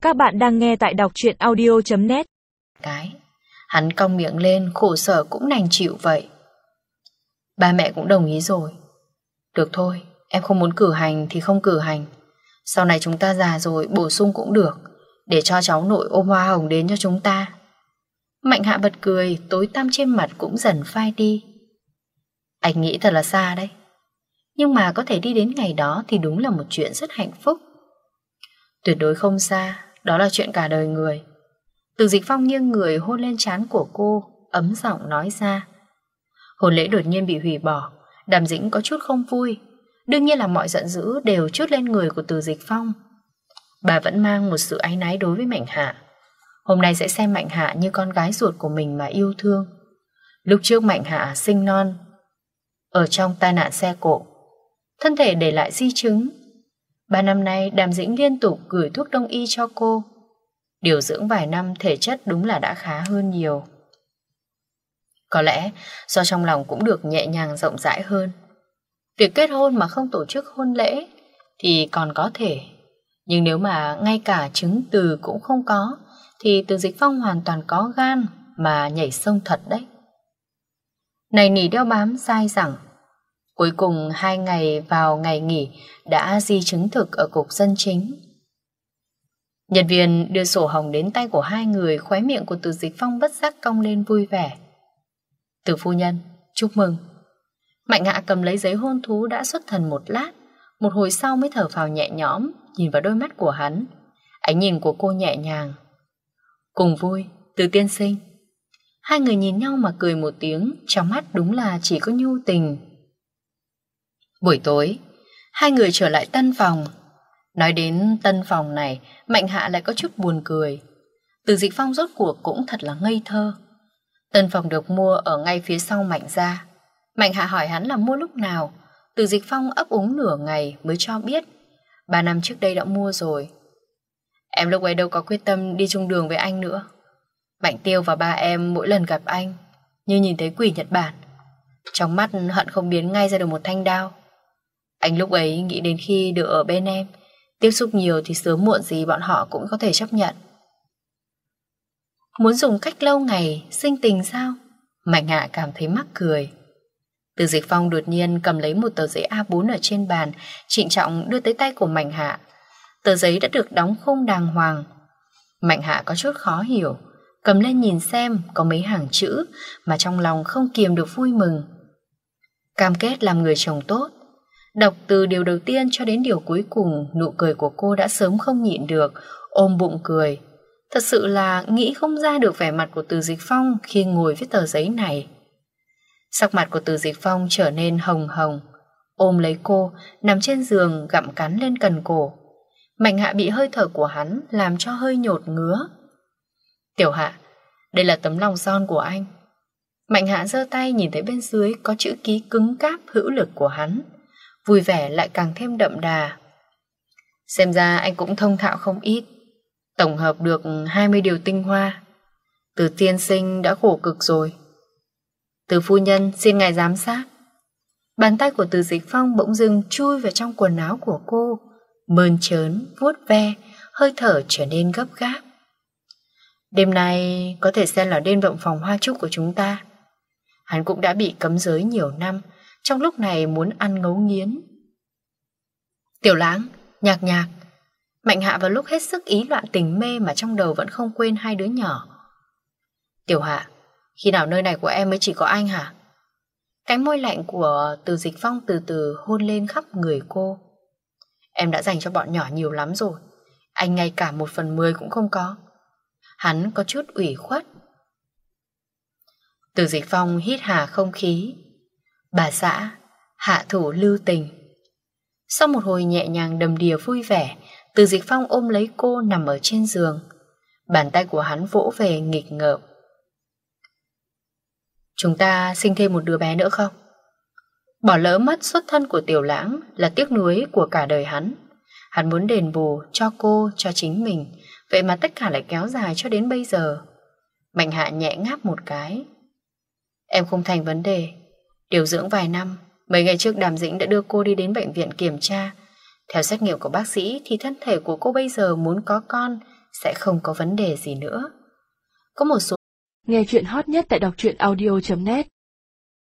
Các bạn đang nghe tại đọc truyện audio.net. Hắn cong miệng lên, khổ sở cũng đành chịu vậy. Ba mẹ cũng đồng ý rồi. Được thôi, em không muốn cử hành thì không cử hành. Sau này chúng ta già rồi bổ sung cũng được, để cho cháu nội ôm hoa hồng đến cho chúng ta. Mạnh Hạ bật cười, tối tăm trên mặt cũng dần phai đi. Anh nghĩ thật là xa đấy, nhưng mà có thể đi đến ngày đó thì đúng là một chuyện rất hạnh phúc. Tuyệt đối không xa, đó là chuyện cả đời người. Từ Dịch Phong nghiêng người hôn lên trán của cô, ấm giọng nói ra. Hôn lễ đột nhiên bị hủy bỏ, Đàm Dĩnh có chút không vui. Đương nhiên là mọi giận dữ đều trút lên người của Từ Dịch Phong. Bà vẫn mang một sự áy náy đối với Mạnh Hạ. Hôm nay sẽ xem Mạnh Hạ như con gái ruột của mình mà yêu thương. Lúc trước Mạnh Hạ sinh non ở trong tai nạn xe cộ, thân thể để lại di chứng. 3 năm nay Đàm Dĩnh liên tục gửi thuốc đông y cho cô. Điều dưỡng vài năm thể chất đúng là đã khá hơn nhiều. Có lẽ do trong lòng cũng được nhẹ nhàng rộng rãi hơn. Việc kết hôn mà không tổ chức hôn lễ thì còn có thể, nhưng nếu mà ngay cả chứng từ cũng không có thì Từ Dịch Phong hoàn toàn có gan mà nhảy sông thật đấy. Này nỉ đeo bám dai dẳng. Cuối cùng 2 ngày vào ngày nghỉ đã di chứng thực ở cục dân chính. Nhân viên đưa sổ hồng đến tay của hai người, khóe miệng của Từ Dịch Phong bất giác cong lên vui vẻ. Từ phu nhân, chúc mừng. Mạnh Hạ cầm lấy giấy hôn thú đã xuất thần một lát, một hồi sau mới thở phào nhẹ nhõm, nhìn vào đôi mắt của hắn. Ánh nhìn của cô nhẹ nhàng. Cùng vui, Từ tiên sinh. Hai người nhìn nhau mà cười một tiếng, trong mắt đúng là chỉ có nhu tình. Buổi tối, hai người trở lại tân phòng. Nói đến tân phòng này, Mạnh Hạ lại có chút buồn cười. Từ Dịch Phong rốt cuộc cũng thật là ngây thơ. Tân phòng được mua ở ngay phía sau Mạnh gia. Mạnh Hạ hỏi hắn là mua lúc nào. Từ Dịch Phong ấp úng nửa ngày mới cho biết 3 năm trước đây đã mua rồi. Em lúc ấy đâu có quyết tâm đi chung đường với anh nữa. Mạnh Tiêu và ba em mỗi lần gặp anh như nhìn thấy quỷ Nhật Bản. Trong mắt hận không biến ngay ra được một thanh đao. Anh lúc ấy nghĩ đến khi được ở bên em, tiếp xúc nhiều thì sớm muộn gì bọn họ cũng có thể chấp nhận. Muốn dùng cách lâu ngày sinh tình sao? Mạnh Hạ cảm thấy mắc cười. Từ Dịch Phong đột nhiên cầm lấy một tờ giấy A4 ở trên bàn, trịnh trọng đưa tới tay của Mạnh Hạ. Tờ giấy đã được đóng khung đàng hoàng. Mạnh Hạ có chút khó hiểu, cầm lên nhìn xem có mấy hàng chữ mà trong lòng không kiềm được vui mừng. Cam kết làm người chồng tốt. Đọc từ điều đầu tiên cho đến điều cuối cùng, nụ cười của cô đã sớm không nhịn được, ôm bụng cười. Thật sự là nghĩ không ra được vẻ mặt của Từ Dịch Phong khi ngồi viết tờ giấy này. Sắc mặt của Từ Dịch Phong trở nên hồng hồng, ôm lấy cô, nằm trên giường gặm cắn lên cần cổ. Mạnh Hạ bị hơi thở của hắn làm cho hơi nhột ngứa. Tiểu Hạ, đây là tấm lòng son của anh. Mạnh Hạ giơ tay nhìn thấy bên dưới có chữ ký cứng cáp hữu lực của hắn, vui vẻ lại càng thêm đậm đà. Xem ra anh cũng thông thạo không ít, tổng hợp được 20 điều tinh hoa. Từ tiên sinh đã khổ cực rồi. Từ phu nhân xin ngài giám sát. Bàn tay của Từ Dịch Phong bỗng dưng chui vào trong quần áo của cô, mơn trớn, vuốt ve, hơi thở trở nên gấp gáp. Đêm nay có thể xem là đêm động phòng hoa trúc của chúng ta. Hắn cũng đã bị cấm giới nhiều năm, trong lúc này muốn ăn ngấu nghiến. Tiểu Lãng, Nhạc Nhạc. Mạnh Hạ vào lúc hết sức ý loạn tình mê mà trong đầu vẫn không quên hai đứa nhỏ. Tiểu Hạ, khi nào nơi này của em mới chỉ có anh hả? Cánh môi lạnh của Từ Dịch Phong từ từ hôn lên khắp người cô. Em đã dành cho bọn nhỏ nhiều lắm rồi, anh ngay cả 1/10 cũng không có. Hắn có chút ủy khuất. Từ Dịch Phong hít hà không khí. Bà xã, hạ thủ lưu tình. Sau một hồi nhẹ nhàng đầm đìa vui vẻ, Từ Dịch Phong ôm lấy cô nằm ở trên giường. Bàn tay của hắn vỗ về nghịch ngợm. Chúng ta sinh thêm một đứa bé nữa không? Bỏ lỡ mất xuất thân của Tiểu Lãng là tiếc nuối của cả đời hắn. Hắn muốn đền bù cho cô, cho chính mình. Vậy mà tất cả lại kéo dài cho đến bây giờ. Mạnh Hạ nhẹ ngáp một cái. Em không thành vấn đề. Điều dưỡng vài năm. Mấy ngày trước Đàm Dĩnh đã đưa cô đi đến bệnh viện kiểm tra. Theo xét nghiệm của bác sĩ thì thân thể của cô bây giờ muốn có con sẽ không có vấn đề gì nữa. Có một số Nghe chuyện hot nhất tại đọc truyện audio.net